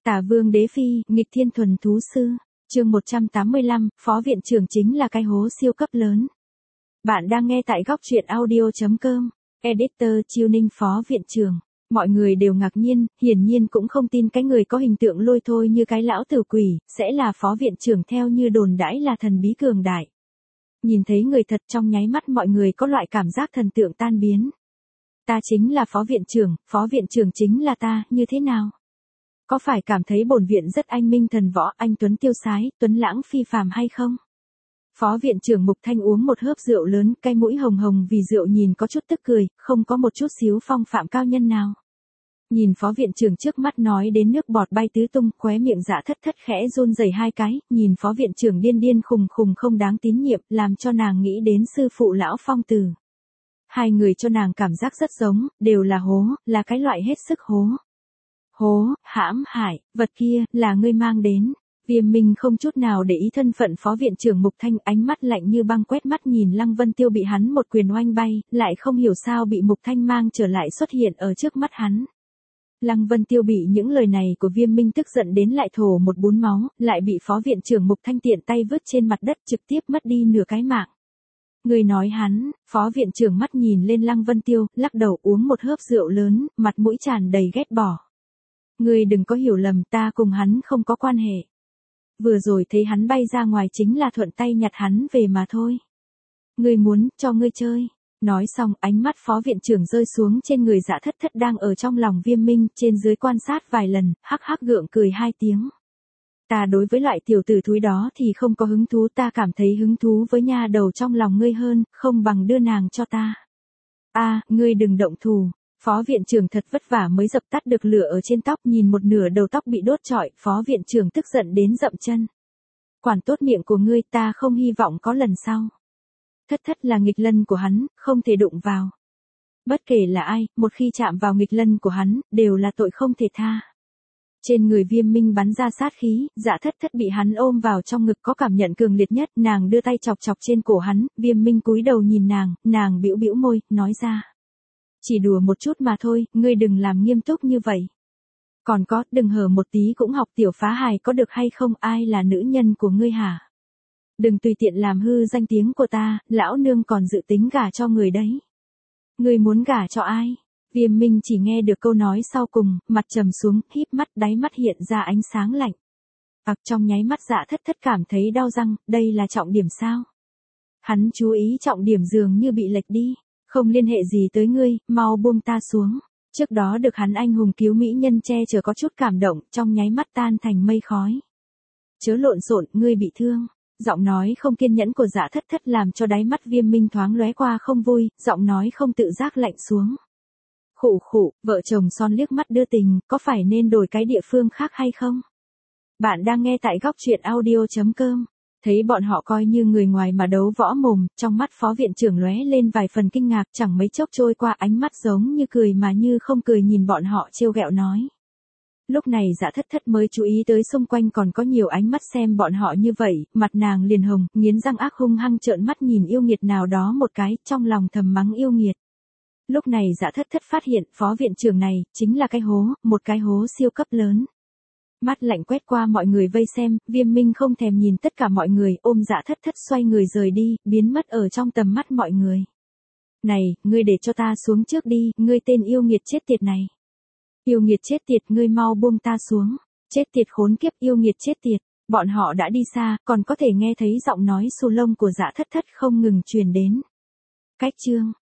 Tả Vương Đế Phi, nghịch thiên thuần thú sư. Chương 185, Phó Viện Trưởng chính là cái hố siêu cấp lớn. Bạn đang nghe tại góc truyện audio.com. Editor Chiêu Ninh Phó Viện Trưởng. Mọi người đều ngạc nhiên, hiển nhiên cũng không tin cái người có hình tượng lôi thôi như cái lão tử quỷ, sẽ là Phó Viện Trưởng theo như đồn đãi là thần bí cường đại. Nhìn thấy người thật trong nháy mắt mọi người có loại cảm giác thần tượng tan biến. Ta chính là Phó Viện Trưởng chính là ta, như thế nào? Có phải cảm thấy bổn viện rất anh minh thần võ, anh tuấn tiêu sái, tuấn lãng phi phàm hay không? Phó Viện Trưởng Mục Thanh uống một hớp rượu lớn, cái mũi hồng hồng vì rượu nhìn có chút tức cười, không có một chút xíu phong phạm cao nhân nào. Nhìn Phó Viện Trưởng trước mắt nói đến nước bọt bay tứ tung, khóe miệng Dạ Thất Thất khẽ run rẩy hai cái, nhìn Phó Viện Trưởng điên điên khùng khùng không đáng tín nhiệm, làm cho nàng nghĩ đến sư phụ lão Phong Tử. Hai người cho nàng cảm giác rất giống, đều là hố, là cái loại hết sức hố. Hố, hãm hại, vật kia, là ngươi mang đến. Viêm Minh không chút nào để ý thân phận Phó Viện Trưởng Mục Thanh, ánh mắt lạnh như băng quét mắt nhìn Lăng Vân Tiêu bị hắn một quyền oanh bay, lại không hiểu sao bị Mục Thanh mang trở lại xuất hiện ở trước mắt hắn. Lăng Vân Tiêu bị những lời này của Viêm Minh tức giận đến lại thổ một bún máu, lại bị Phó Viện Trưởng Mục Thanh tiện tay vứt trên mặt đất trực tiếp mất đi nửa cái mạng. Người nói hắn, Phó Viện Trưởng mắt nhìn lên Lăng Vân Tiêu, lắc đầu uống một hớp rượu lớn, mặt mũi tràn đầy ghét bỏ. Ngươi đừng có hiểu lầm, ta cùng hắn không có quan hệ. Vừa rồi thấy hắn bay ra ngoài chính là thuận tay nhặt hắn về mà thôi. Ngươi muốn, cho ngươi chơi. Nói xong, ánh mắt Phó Viện Trưởng rơi xuống trên người Dạ Thất Thất đang ở trong lòng Viêm Minh, trên dưới quan sát vài lần, hắc hắc gượng cười hai tiếng. Ta đối với loại tiểu tử thúi đó thì không có hứng thú, ta cảm thấy hứng thú với nha đầu trong lòng ngươi hơn, không bằng đưa nàng cho ta. Ngươi đừng động thủ. Phó Viện Trưởng thật vất vả mới dập tắt được lửa ở trên tóc, nhìn một nửa đầu tóc bị đốt trọi, Phó Viện Trưởng tức giận đến dậm chân. Quản tốt miệng của ngươi, ta không hy vọng có lần sau. Thất Thất là nghịch lân của hắn, không thể đụng vào. Bất kể là ai, một khi chạm vào nghịch lân của hắn, đều là tội không thể tha. Trên người Viêm Minh bắn ra sát khí, Dạ Thất Thất bị hắn ôm vào trong ngực có cảm nhận cường liệt nhất, nàng đưa tay chọc chọc trên cổ hắn, Viêm Minh cúi đầu nhìn nàng bĩu bĩu môi, nói ra. Chỉ đùa một chút mà thôi, ngươi đừng làm nghiêm túc như vậy. Còn có, đừng hở một tí cũng học tiểu phá hài có được hay không, ai là nữ nhân của ngươi hả? Đừng tùy tiện làm hư danh tiếng của ta, lão nương còn dự tính gả cho người đấy. Ngươi muốn gả cho ai? Viêm Minh chỉ nghe được câu nói sau cùng, mặt trầm xuống, híp mắt, đáy mắt hiện ra ánh sáng lạnh. Trong nháy mắt Dạ Thất Thất cảm thấy đau răng, đây là trọng điểm sao? Hắn chú ý trọng điểm dường như bị lệch đi. Không liên hệ gì tới ngươi, mau buông ta xuống. Trước đó được hắn anh hùng cứu mỹ nhân che chở có chút cảm động, trong nháy mắt tan thành mây khói. Chớ lộn xộn, ngươi bị thương. Giọng nói không kiên nhẫn của Dạ Thất Thất làm cho đáy mắt Viêm Minh thoáng lóe qua không vui, giọng nói không tự giác lạnh xuống. Khụ, vợ chồng son liếc mắt đưa tình, có phải nên đổi cái địa phương khác hay không? Bạn đang nghe tại góc truyện audio.com. Thấy bọn họ coi như người ngoài mà đấu võ mồm, trong mắt Phó Viện Trưởng lóe lên vài phần kinh ngạc, chẳng mấy chốc trôi qua, ánh mắt giống như cười mà như không cười nhìn bọn họ trêu ghẹo nói. Lúc này Dạ Thất Thất mới chú ý tới xung quanh còn có nhiều ánh mắt xem bọn họ như vậy, mặt nàng liền hồng, nghiến răng ác hung hăng trợn mắt nhìn yêu nghiệt nào đó một cái, trong lòng thầm mắng yêu nghiệt. Lúc này Dạ Thất Thất phát hiện Phó Viện Trưởng này, chính là cái hố, một cái hố siêu cấp lớn. Mắt lạnh quét qua mọi người vây xem, Viêm Minh không thèm nhìn tất cả mọi người, ôm Dạ Thất Thất xoay người rời đi, biến mất ở trong tầm mắt mọi người. Này, ngươi để cho ta xuống trước đi, ngươi tên yêu nghiệt chết tiệt này. Yêu nghiệt chết tiệt, ngươi mau buông ta xuống. Chết tiệt khốn kiếp, yêu nghiệt chết tiệt. Bọn họ đã đi xa, còn có thể nghe thấy giọng nói xù lông của Dạ Thất Thất không ngừng truyền đến. Cách chương.